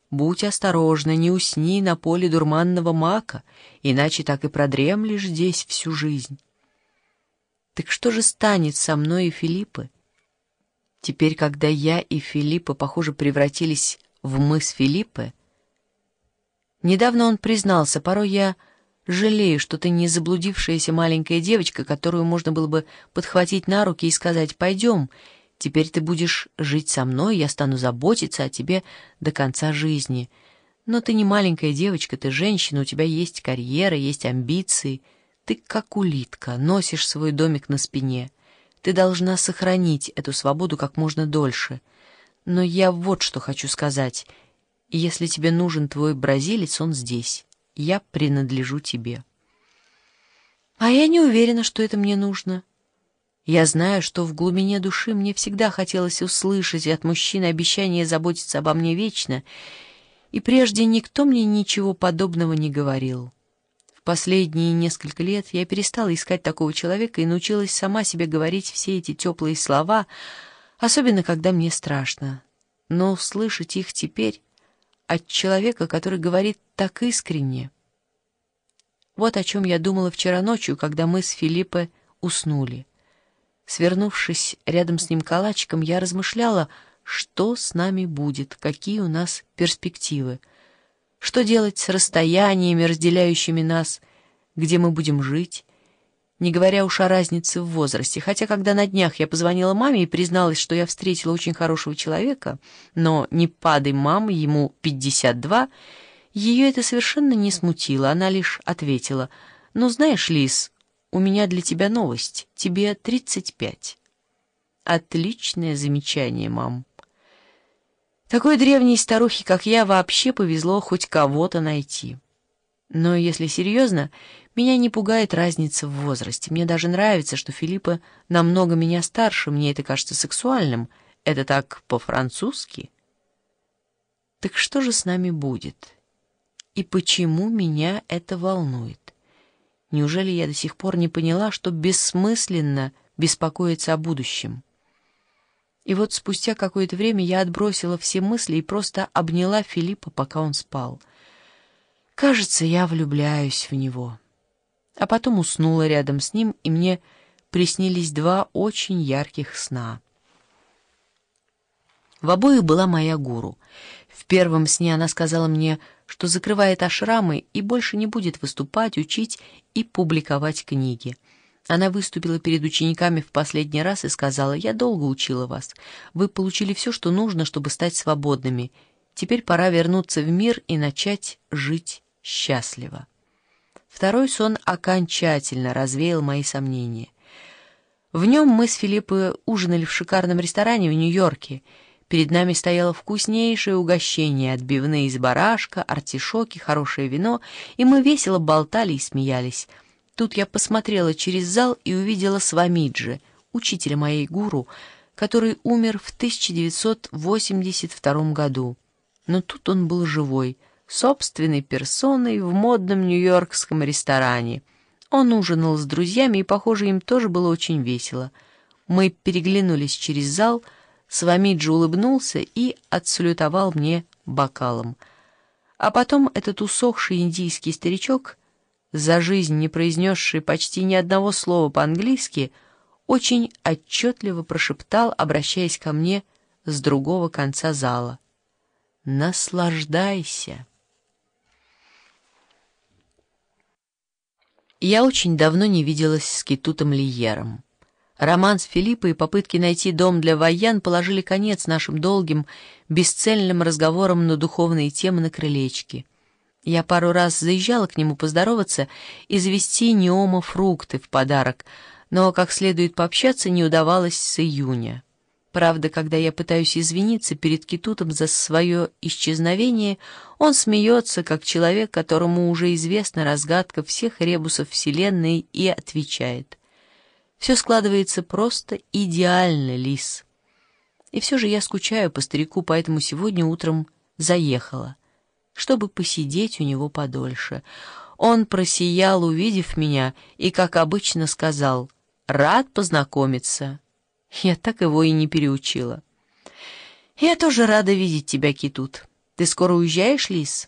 Будь осторожна, не усни на поле дурманного мака, иначе так и продремлешь здесь всю жизнь. Так что же станет со мной и Филиппой? Теперь, когда я и Филиппа, похоже, превратились в мы с Филиппой, недавно он признался: порой я жалею, что ты не заблудившаяся маленькая девочка, которую можно было бы подхватить на руки и сказать: «Пойдем, теперь ты будешь жить со мной, я стану заботиться о тебе до конца жизни». Но ты не маленькая девочка, ты женщина, у тебя есть карьера, есть амбиции. Ты как улитка, носишь свой домик на спине. Ты должна сохранить эту свободу как можно дольше. Но я вот что хочу сказать. Если тебе нужен твой бразилец, он здесь. Я принадлежу тебе. А я не уверена, что это мне нужно. Я знаю, что в глубине души мне всегда хотелось услышать от мужчины обещание заботиться обо мне вечно, и прежде никто мне ничего подобного не говорил. В последние несколько лет я перестала искать такого человека и научилась сама себе говорить все эти теплые слова, особенно когда мне страшно. Но услышать их теперь от человека, который говорит так искренне. Вот о чем я думала вчера ночью, когда мы с Филиппой уснули. Свернувшись рядом с ним калачиком, я размышляла, что с нами будет, какие у нас перспективы. Что делать с расстояниями, разделяющими нас, где мы будем жить, не говоря уж о разнице в возрасте. Хотя, когда на днях я позвонила маме и призналась, что я встретила очень хорошего человека, но не падай, мама, ему 52, ее это совершенно не смутило. Она лишь ответила: «Ну, знаешь, Лиз, у меня для тебя новость. Тебе 35». Отличное замечание, мам. Такой древней старухе, как я, вообще повезло хоть кого-то найти. Но если серьезно, меня не пугает разница в возрасте. Мне даже нравится, что Филиппа намного меня старше, мне это кажется сексуальным. Это так по-французски. Так что же с нами будет? И почему меня это волнует? Неужели я до сих пор не поняла, что бессмысленно беспокоиться о будущем? И вот спустя какое-то время я отбросила все мысли и просто обняла Филиппа, пока он спал. Кажется, я влюбляюсь в него. А потом уснула рядом с ним, и мне приснились два очень ярких сна. В обоих была моя гуру. В первом сне она сказала мне, что закрывает ашрамы и больше не будет выступать, учить и публиковать книги. Она выступила перед учениками в последний раз и сказала: «Я долго учила вас. Вы получили все, что нужно, чтобы стать свободными. Теперь пора вернуться в мир и начать жить счастливо». Второй сон окончательно развеял мои сомнения. В нем мы с Филиппой ужинали в шикарном ресторане в Нью-Йорке. Перед нами стояло вкуснейшее угощение: отбивные из барашка, артишоки, хорошее вино, и мы весело болтали и смеялись. Тут я посмотрела через зал и увидела Свамиджи, учителя моей гуру, который умер в 1982 году. Но тут он был живой, собственной персоной в модном нью-йоркском ресторане. Он ужинал с друзьями, и, похоже, им тоже было очень весело. Мы переглянулись через зал, Свамиджи улыбнулся и отсалютовал мне бокалом. А потом этот усохший индийский старичок, за жизнь не произнесший почти ни одного слова по-английски, очень отчетливо прошептал, обращаясь ко мне с другого конца зала: «Наслаждайся». Я очень давно не виделась с Кетутом Лиером. Роман с Филиппой и попытки найти дом для Ваян положили конец нашим долгим, бесцельным разговорам на духовные темы на крылечке. Я пару раз заезжала к нему поздороваться и завезти Неома фрукты в подарок, но как следует пообщаться не удавалось с июня. Правда, когда я пытаюсь извиниться перед Кетутом за свое исчезновение, он смеется, как человек, которому уже известна разгадка всех ребусов Вселенной, и отвечает: «Все складывается просто идеально, Лис». И все же я скучаю по старику, поэтому сегодня утром заехала, чтобы посидеть у него подольше. Он просиял, увидев меня, и, как обычно, сказал: «Рад познакомиться». Я так его и не переучила. «Я тоже рада видеть тебя, Кетут. Ты скоро уезжаешь, Лис?